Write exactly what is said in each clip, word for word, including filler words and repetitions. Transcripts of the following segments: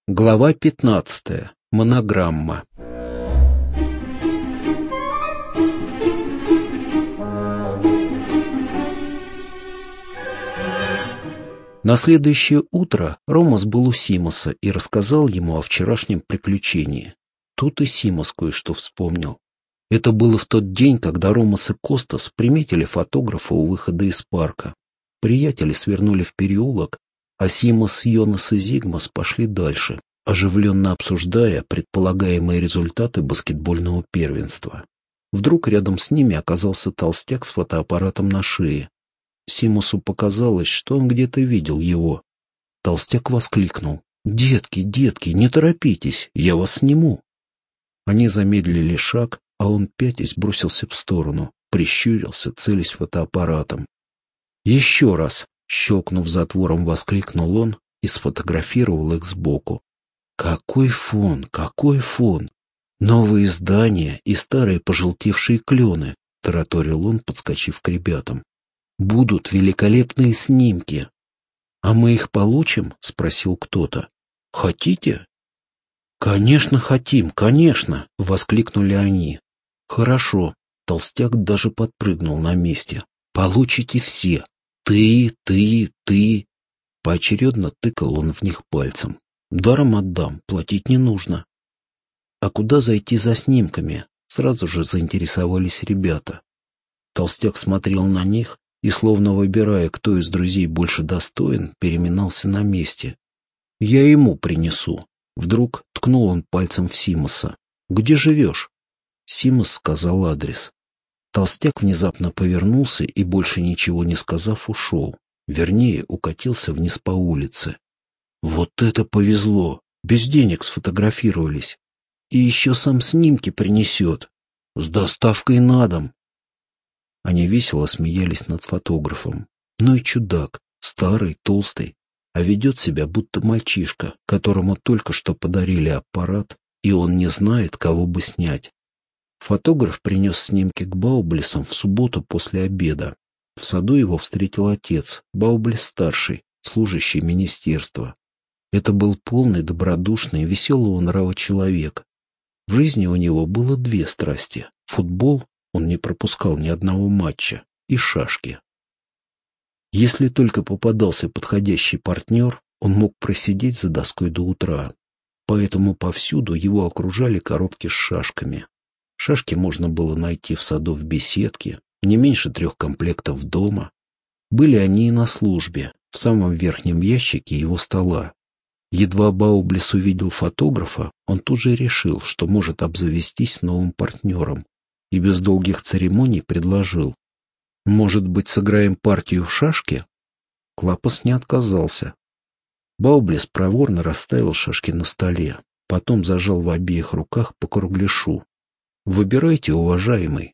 Глава пятнадцатая. Монограмма. На следующее утро Ромас был у Симоса и рассказал ему о вчерашнем приключении. Тут и Симос кое-что вспомнил. Это было в тот день, когда Ромас и Костас приметили фотографа у выхода из парка. Приятели свернули в переулок, а Симос, Йонас и Зигмас пошли дальше, оживленно обсуждая предполагаемые результаты баскетбольного первенства. Вдруг рядом с ними оказался толстяк с фотоаппаратом на шее. Симосу показалось, что он где-то видел его. Толстяк воскликнул: «Детки, детки, не торопитесь, я вас сниму». Они замедлили шаг, а он, пятясь, бросился в сторону, прищурился, целясь фотоаппаратом. «Еще раз!» — щелкнув затвором, воскликнул он и сфотографировал их сбоку. «Какой фон, какой фон! Новые здания и старые пожелтевшие клены!» — тараторил он, подскочив к ребятам. «Будут великолепные снимки!» «А мы их получим?» — спросил кто-то. «Хотите?» «Конечно хотим, конечно!» — воскликнули они. «Хорошо!» — толстяк даже подпрыгнул на месте. «Получите все! Ты, ты, ты!» Поочередно тыкал он в них пальцем. «Даром отдам, платить не нужно». «А куда зайти за снимками?» — сразу же заинтересовались ребята. Толстяк смотрел на них и, словно выбирая, кто из друзей больше достоин, переминался на месте. «Я ему принесу». Вдруг ткнул он пальцем в Симоса. «Где живешь?» Симос сказал адрес. Толстяк внезапно повернулся и, больше ничего не сказав, ушел. Вернее, укатился вниз по улице. «Вот это повезло! Без денег сфотографировались. И еще сам снимки принесет. С доставкой на дом». Они весело смеялись над фотографом. Ну и чудак, старый, толстый, а ведет себя будто мальчишка, которому только что подарили аппарат, и он не знает, кого бы снять. Фотограф принес снимки к Баублисам в субботу после обеда. В саду его встретил отец, Баублис-старший, служащий министерства. Это был полный, добродушный, веселого нрава человек. В жизни у него было две страсти — футбол, он не пропускал ни одного матча, и шашки. Если только попадался подходящий партнер, он мог просидеть за доской до утра. Поэтому повсюду его окружали коробки с шашками. Шашки можно было найти в саду в беседке, не меньше трех комплектов дома. Были они и на службе, в самом верхнем ящике его стола. Едва Баублис увидел фотографа, он тут же решил, что может обзавестись новым партнером, и без долгих церемоний предложил: «Может быть, сыграем партию в шашки?» Клапос не отказался. Баублис проворно расставил шашки на столе, потом зажал в обеих руках по кругляшу. «Выбирайте, уважаемый».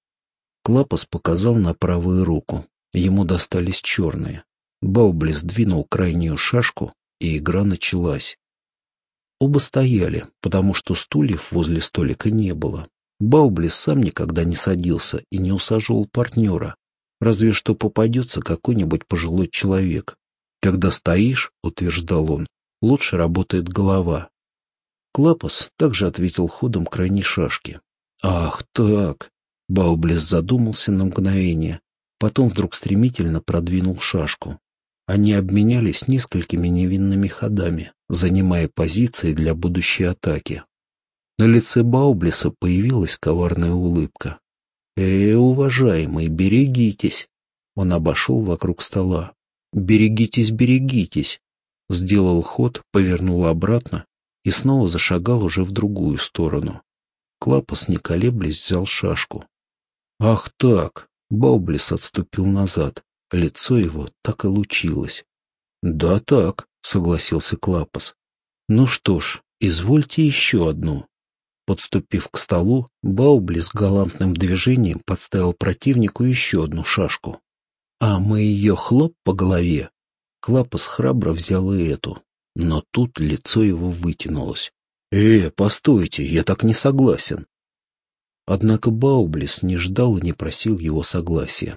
Клапос показал на правую руку. Ему достались черные. Баублис двинул крайнюю шашку, и игра началась. Оба стояли, потому что стульев возле столика не было. Баублис сам никогда не садился и не усаживал партнера, разве что попадется какой-нибудь пожилой человек. Когда стоишь, утверждал он, лучше работает голова. Клапос также ответил ходом крайней шашки. «Ах так!» Баублис задумался на мгновение, потом вдруг стремительно продвинул шашку. Они обменялись несколькими невинными ходами, занимая позиции для будущей атаки. На лице Баублиса появилась коварная улыбка. «Э, уважаемый, берегитесь!» Он обошел вокруг стола. «Берегитесь, берегитесь!» Сделал ход, повернул обратно и снова зашагал уже в другую сторону. Клапос, не колеблясь, взял шашку. «Ах так!» Баублис отступил назад. Лицо его так и лучилось. «Да так», — согласился Клапос. «Ну что ж, извольте еще одну». Подступив к столу, Баублис галантным движением подставил противнику еще одну шашку. «А мы ее хлоп по голове». Клапос храбро взял и эту. Но тут лицо его вытянулось. «Э, постойте, я так не согласен». Однако Баублис не ждал и не просил его согласия.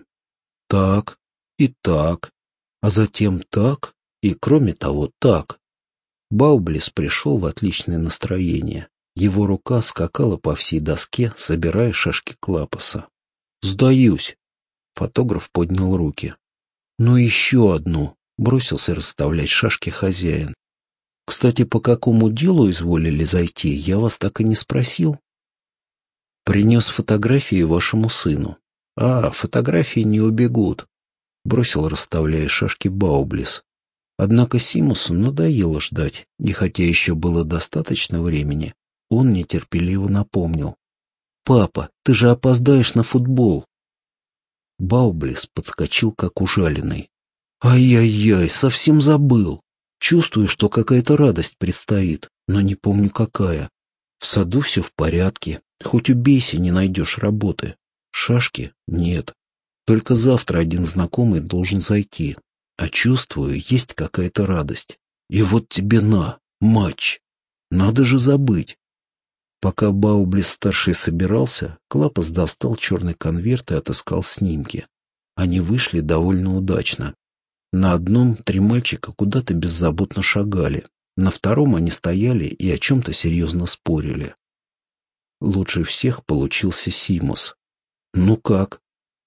«Так, и так, а затем так, и, кроме того, так». Баублис пришел в отличное настроение. Его рука скакала по всей доске, собирая шашки Клапоса. «Сдаюсь!» Фотограф поднял руки. «Ну еще одну!» — бросился расставлять шашки хозяин. «Кстати, по какому делу изволили зайти, я вас так и не спросил». «Принес фотографии вашему сыну». «А, фотографии не убегут», — бросил, расставляя шашки, Баублис. Однако Симусу надоело ждать, и хотя еще было достаточно времени, он нетерпеливо напомнил. «Папа, ты же опоздаешь на футбол!» Баублис подскочил, как ужаленный. «Ай-яй-яй, совсем забыл. Чувствую, что какая-то радость предстоит, но не помню какая. В саду все в порядке, хоть убейся, не найдешь работы. Шашки нет. Только завтра один знакомый должен зайти. А чувствую, есть какая-то радость. И вот тебе на, матч. Надо же забыть». Пока Баублис-старший собирался, Клапос достал черный конверт и отыскал снимки. Они вышли довольно удачно. На одном три мальчика куда-то беззаботно шагали, на втором они стояли и о чем-то серьезно спорили. Лучше всех получился Симус. «Ну как?»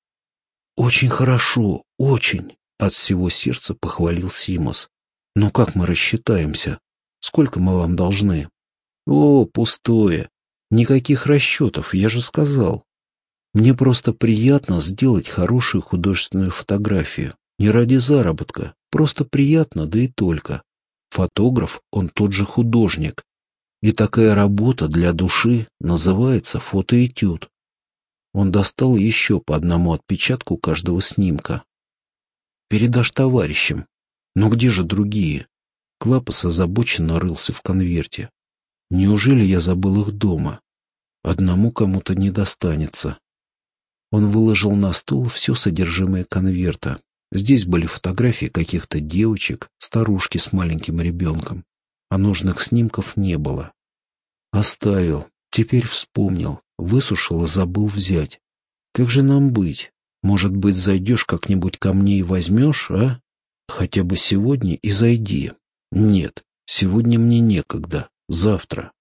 «Очень хорошо, очень!» — от всего сердца похвалил Симус. «Ну как мы рассчитаемся? Сколько мы вам должны?» «О, пустое! Никаких расчетов, я же сказал. Мне просто приятно сделать хорошую художественную фотографию. Не ради заработка, просто приятно, да и только. Фотограф, он тот же художник. И такая работа для души называется фотоэтюд». Он достал еще по одному отпечатку каждого снимка. «Передашь товарищам. Но где же другие?» Клапос озабоченно рылся в конверте. «Неужели я забыл их дома? Одному кому-то не достанется». Он выложил на стол все содержимое конверта. Здесь были фотографии каких-то девочек, старушки с маленьким ребенком. А нужных снимков не было. «Оставил. Теперь вспомнил. Высушил и забыл взять. Как же нам быть? Может быть, зайдешь как-нибудь ко мне и возьмешь, а? Хотя бы сегодня и зайди». «Нет, сегодня мне некогда. Завтра».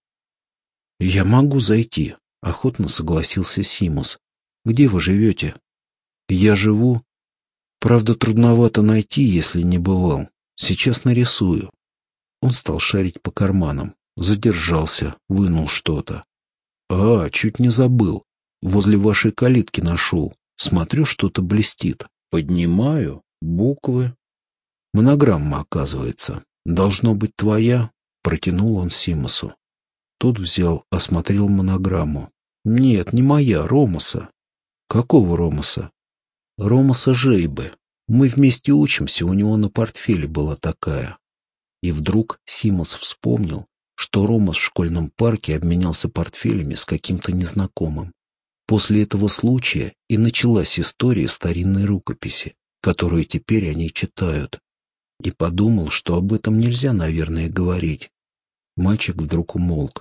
«Я могу зайти», — охотно согласился Симус. «Где вы живете?» «Я живу. Правда, трудновато найти, если не бывал. Сейчас нарисую». Он стал шарить по карманам. Задержался, вынул что-то. «А, чуть не забыл. Возле вашей калитки нашел. Смотрю, что-то блестит. Поднимаю. Буквы. Монограмма, оказывается. Должно быть твоя». Протянул он Симусу. Тот взял, осмотрел монограмму. «Нет, не моя, Ромаса». «Какого Ромаса?» «Ромаса Жейбы. Мы вместе учимся, у него на портфеле была такая». И вдруг Симус вспомнил, что Ромас в школьном парке обменялся портфелями с каким-то незнакомым. После этого случая и началась история старинной рукописи, которую теперь они читают. И подумал, что об этом нельзя, наверное, говорить. Мальчик вдруг умолк.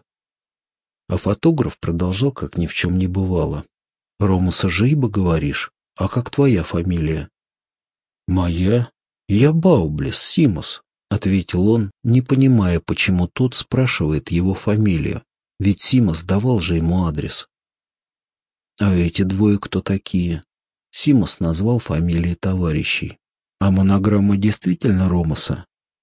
А фотограф продолжал, как ни в чем не бывало. «Ромаса Жейба, говоришь? А как твоя фамилия?» «Моя? Я Баублис, Симус», — ответил он, не понимая, почему тот спрашивает его фамилию, ведь Симус давал же ему адрес. «А эти двое кто такие?» Симус назвал фамилии товарищей. «А монограмма действительно Ромаса?»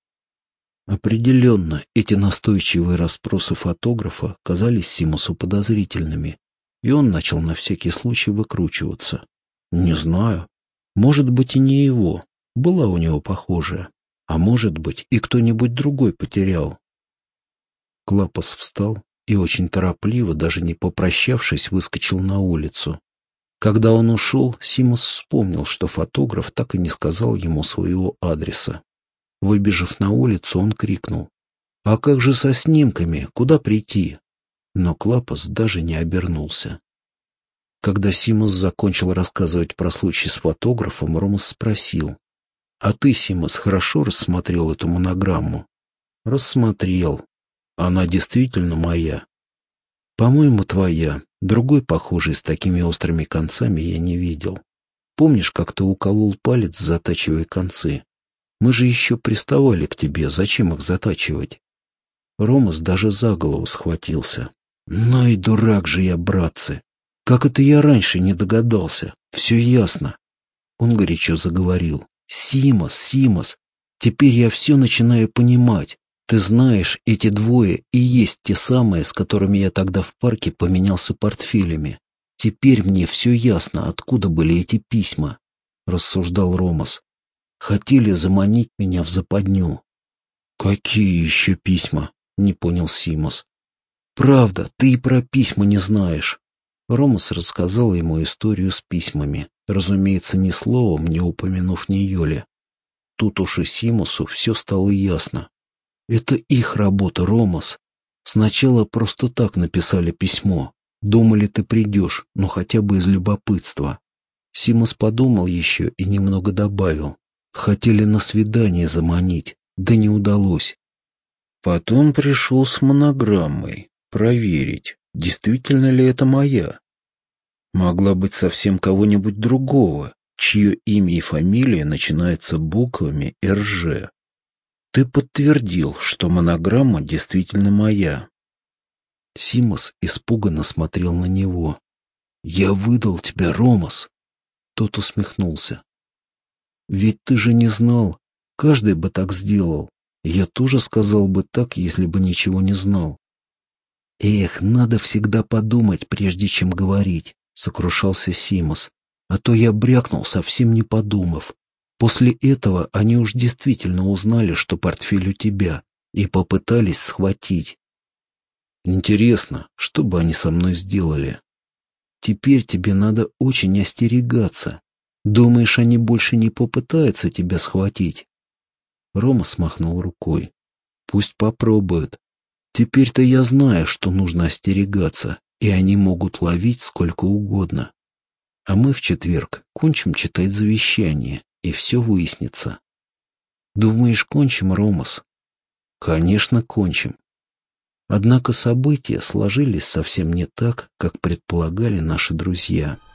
Определенно, эти настойчивые расспросы фотографа казались Симусу подозрительными, и он начал на всякий случай выкручиваться. «Не знаю. Может быть, и не его. Была у него похожая. А может быть, и кто-нибудь другой потерял». Клапос встал и очень торопливо, даже не попрощавшись, выскочил на улицу. Когда он ушел, Симус вспомнил, что фотограф так и не сказал ему своего адреса. Выбежав на улицу, он крикнул: «А как же со снимками? Куда прийти?» Но Клапос даже не обернулся. Когда Симус закончил рассказывать про случай с фотографом, Ромас спросил: «А ты, Симус, хорошо рассмотрел эту монограмму?» «Рассмотрел. Она действительно моя?» «По-моему, твоя. Другой, похожий, с такими острыми концами, я не видел. Помнишь, как ты уколол палец, затачивая концы? Мы же еще приставали к тебе, зачем их затачивать? Ромас даже за голову схватился. «Ну и дурак же я, братцы! Как это я раньше не догадался? Все ясно!» Он горячо заговорил. «Симос, Симос, теперь я все начинаю понимать. Ты знаешь, эти двое и есть те самые, с которыми я тогда в парке поменялся портфелями. Теперь мне все ясно, откуда были эти письма», — рассуждал Ромас. «Хотели заманить меня в западню». «Какие еще письма?» — не понял Симос. «Правда, ты и про письма не знаешь». Ромас рассказал ему историю с письмами, разумеется, ни словом не упомянув ни Йоли. Тут уж и Симосу все стало ясно. Это их работа, Ромас. Сначала просто так написали письмо. Думали, ты придешь, но хотя бы из любопытства. Симос подумал еще и немного добавил. Хотели на свидание заманить, да не удалось. Потом пришел с монограммой проверить, действительно ли это моя. Могла быть совсем кого-нибудь другого, чье имя и фамилия начинаются буквами эр жэ. Ты подтвердил, что монограмма действительно моя. Симос испуганно смотрел на него. «Я выдал тебя, Ромас!» Тот усмехнулся. «Ведь ты же не знал. Каждый бы так сделал. Я тоже сказал бы так, если бы ничего не знал». «Эх, надо всегда подумать, прежде чем говорить», — сокрушался Симос. «А то я брякнул, совсем не подумав. После этого они уж действительно узнали, что портфель у тебя, и попытались схватить. Интересно, что бы они со мной сделали? Теперь тебе надо очень остерегаться. Думаешь, они больше не попытаются тебя схватить?» Рома смахнул рукой. «Пусть попробуют. Теперь-то я знаю, что нужно остерегаться, и они могут ловить сколько угодно. А мы в четверг кончим читать завещание, и все выяснится». «Думаешь, кончим, Ромас?» «Конечно, кончим». Однако события сложились совсем не так, как предполагали наши друзья.